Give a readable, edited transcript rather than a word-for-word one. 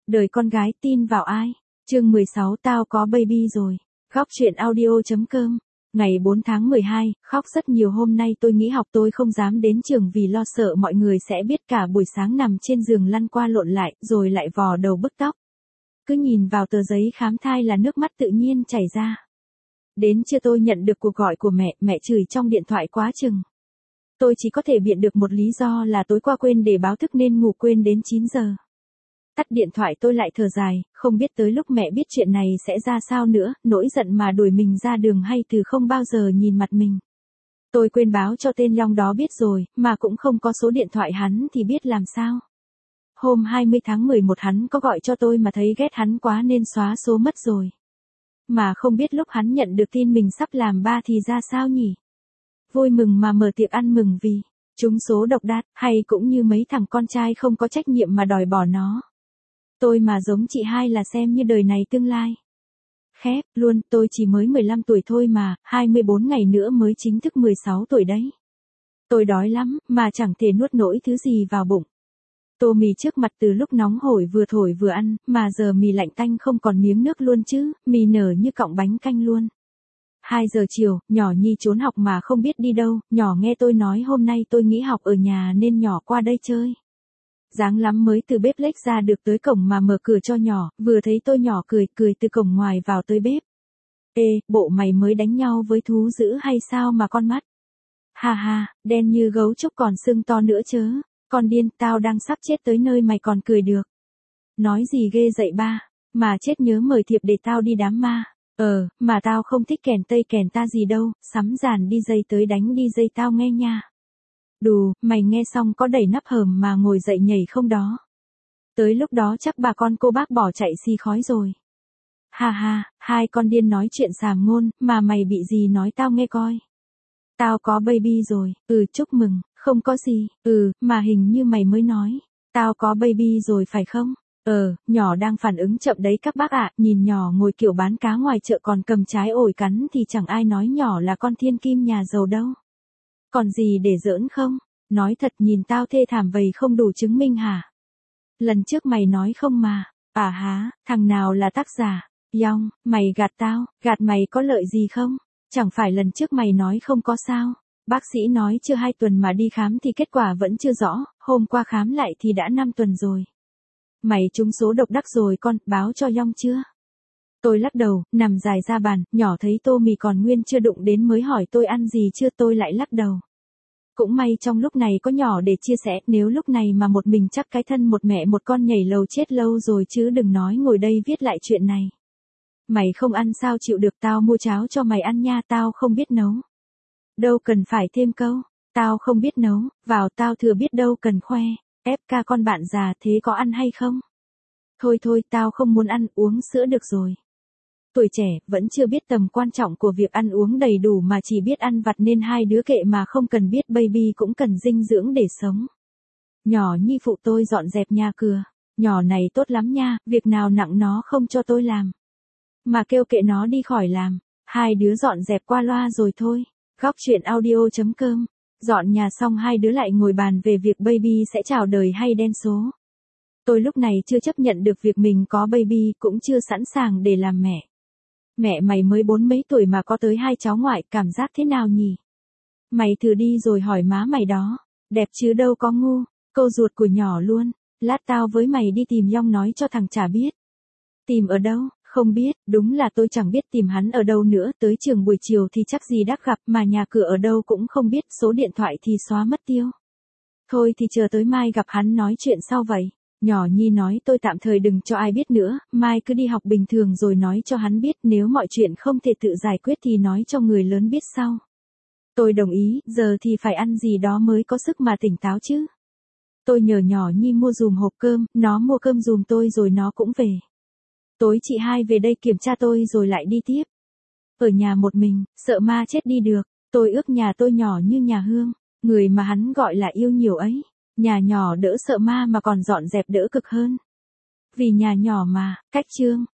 Đời con gái tin vào ai? Chương 16 tao có baby rồi. Góc truyện audio.com. Ngày 4 tháng 12, khóc rất nhiều hôm nay tôi nghỉ học tôi không dám đến trường vì lo sợ mọi người sẽ biết cả buổi sáng nằm trên giường lăn qua lộn lại rồi lại vò đầu bứt tóc. Cứ nhìn vào tờ giấy khám thai là nước mắt tự nhiên chảy ra. Đến trưa tôi nhận được cuộc gọi của mẹ chửi trong điện thoại quá chừng. Tôi chỉ có thể biện được một lý do là tối qua quên để báo thức nên ngủ quên đến 9 giờ. Tắt điện thoại tôi lại thở dài, không biết tới lúc mẹ biết chuyện này sẽ ra sao nữa, nỗi giận mà đuổi mình ra đường hay từ không bao giờ nhìn mặt mình. Tôi quên báo cho tên Long đó biết rồi, mà cũng không có số điện thoại hắn thì biết làm sao. Hôm 20 tháng 11 hắn có gọi cho tôi mà thấy ghét hắn quá nên xóa số mất rồi. Mà không biết lúc hắn nhận được tin mình sắp làm ba thì ra sao nhỉ? Vui mừng mà mở tiệc ăn mừng vì trúng số độc đắc, hay cũng như mấy thằng con trai không có trách nhiệm mà đòi bỏ nó. Tôi mà giống chị hai là xem như đời này tương lai. Khép luôn, tôi chỉ mới 15 tuổi thôi mà, 24 ngày nữa mới chính thức 16 tuổi đấy. Tôi đói lắm, mà chẳng thể nuốt nổi thứ gì vào bụng. Tô mì trước mặt từ lúc nóng hổi vừa thổi vừa ăn, mà giờ mì lạnh tanh không còn miếng nước luôn chứ, mì nở như cọng bánh canh luôn. 2 giờ chiều, nhỏ Nhi trốn học mà không biết đi đâu, nhỏ nghe tôi nói hôm nay tôi nghỉ học ở nhà nên nhỏ qua đây chơi. Dáng lắm mới từ bếp lếch ra được tới cổng mà mở cửa cho nhỏ, vừa thấy tôi nhỏ cười từ cổng ngoài vào tới bếp. Ê, bộ mày mới đánh nhau với thú dữ hay sao mà con mắt? Ha ha, đen như gấu trúc còn sưng to nữa chớ, con điên, tao đang sắp chết tới nơi mày còn cười được. Nói gì ghê dậy ba, mà chết nhớ mời thiệp để tao đi đám ma. Mà tao không thích kèn tây kèn ta gì đâu, sắm giàn đi dây tới đánh đi dây tao nghe nha. Đù, mày nghe xong có đẩy nắp hờm mà ngồi dậy nhảy không đó. Tới lúc đó chắc bà con cô bác bỏ chạy xì khói rồi. Ha ha, hai con điên nói chuyện xàm ngôn, mà mày bị gì nói tao nghe coi. Tao có baby rồi, chúc mừng, không có gì, mà hình như mày mới nói. Tao có baby rồi phải không? Nhỏ đang phản ứng chậm đấy các bác ạ, nhìn nhỏ ngồi kiểu bán cá ngoài chợ còn cầm trái ổi cắn thì chẳng ai nói nhỏ là con thiên kim nhà giàu đâu. Còn gì để giỡn không? Nói thật nhìn tao thê thảm vậy không đủ chứng minh hả? Lần trước mày nói không mà. À há, thằng nào là tác giả? Yong, mày gạt tao, gạt mày có lợi gì không? Chẳng phải lần trước mày nói không có sao? Bác sĩ nói chưa 2 tuần mà đi khám thì kết quả vẫn chưa rõ, hôm qua khám lại thì đã 5 tuần rồi. Mày trúng số độc đắc rồi con, báo cho Yong chưa? Tôi lắc đầu, nằm dài ra bàn, nhỏ thấy tô mì còn nguyên chưa đụng đến mới hỏi tôi ăn gì chưa, tôi lại lắc đầu. Cũng may trong lúc này có nhỏ để chia sẻ, nếu lúc này mà một mình chắc cái thân một mẹ một con nhảy lầu chết lâu rồi chứ đừng nói ngồi đây viết lại chuyện này. Mày không ăn sao chịu được, tao mua cháo cho mày ăn nha, tao không biết nấu. Đâu cần phải thêm câu, tao không biết nấu, vào tao thừa biết đâu cần khoe, FK con bạn già thế có ăn hay không? Thôi tao không muốn ăn, uống sữa được rồi. Tuổi trẻ, vẫn chưa biết tầm quan trọng của việc ăn uống đầy đủ mà chỉ biết ăn vặt nên hai đứa kệ mà không cần biết baby cũng cần dinh dưỡng để sống. Nhỏ Nhi phụ tôi dọn dẹp nhà cửa. Nhỏ này tốt lắm nha, việc nào nặng nó không cho tôi làm. Mà kêu kệ nó đi khỏi làm. Hai đứa dọn dẹp qua loa rồi thôi. Góc truyện audio.com. Dọn nhà xong hai đứa lại ngồi bàn về việc baby sẽ chào đời hay đen số. Tôi lúc này chưa chấp nhận được việc mình có baby, cũng chưa sẵn sàng để làm mẹ. Mẹ mày mới 40 mấy tuổi mà có tới 2 cháu ngoại, cảm giác thế nào nhỉ? Mày thử đi rồi hỏi má mày đó. Đẹp chứ đâu có ngu, cô ruột của nhỏ luôn. Lát tao với mày đi tìm Yong nói cho thằng chả biết. Tìm ở đâu? Không biết, đúng là tôi chẳng biết tìm hắn ở đâu nữa, tới trường buổi chiều thì chắc gì đắc gặp, mà nhà cửa ở đâu cũng không biết, số điện thoại thì xóa mất tiêu. Thôi thì chờ tới mai gặp hắn nói chuyện sau vậy. Nhỏ Nhi nói tôi tạm thời đừng cho ai biết nữa, mai cứ đi học bình thường rồi nói cho hắn biết, nếu mọi chuyện không thể tự giải quyết thì nói cho người lớn biết sau. Tôi đồng ý, giờ thì phải ăn gì đó mới có sức mà tỉnh táo chứ. Tôi nhờ nhỏ Nhi mua dùm hộp cơm, nó mua cơm dùm tôi rồi nó cũng về. Tối chị hai về đây kiểm tra tôi rồi lại đi tiếp. Ở nhà một mình, sợ ma chết đi được, tôi ước nhà tôi nhỏ như nhà Hương, người mà hắn gọi là yêu nhiều ấy. Nhà nhỏ đỡ sợ ma mà còn dọn dẹp đỡ cực hơn. Vì nhà nhỏ mà, cách chương.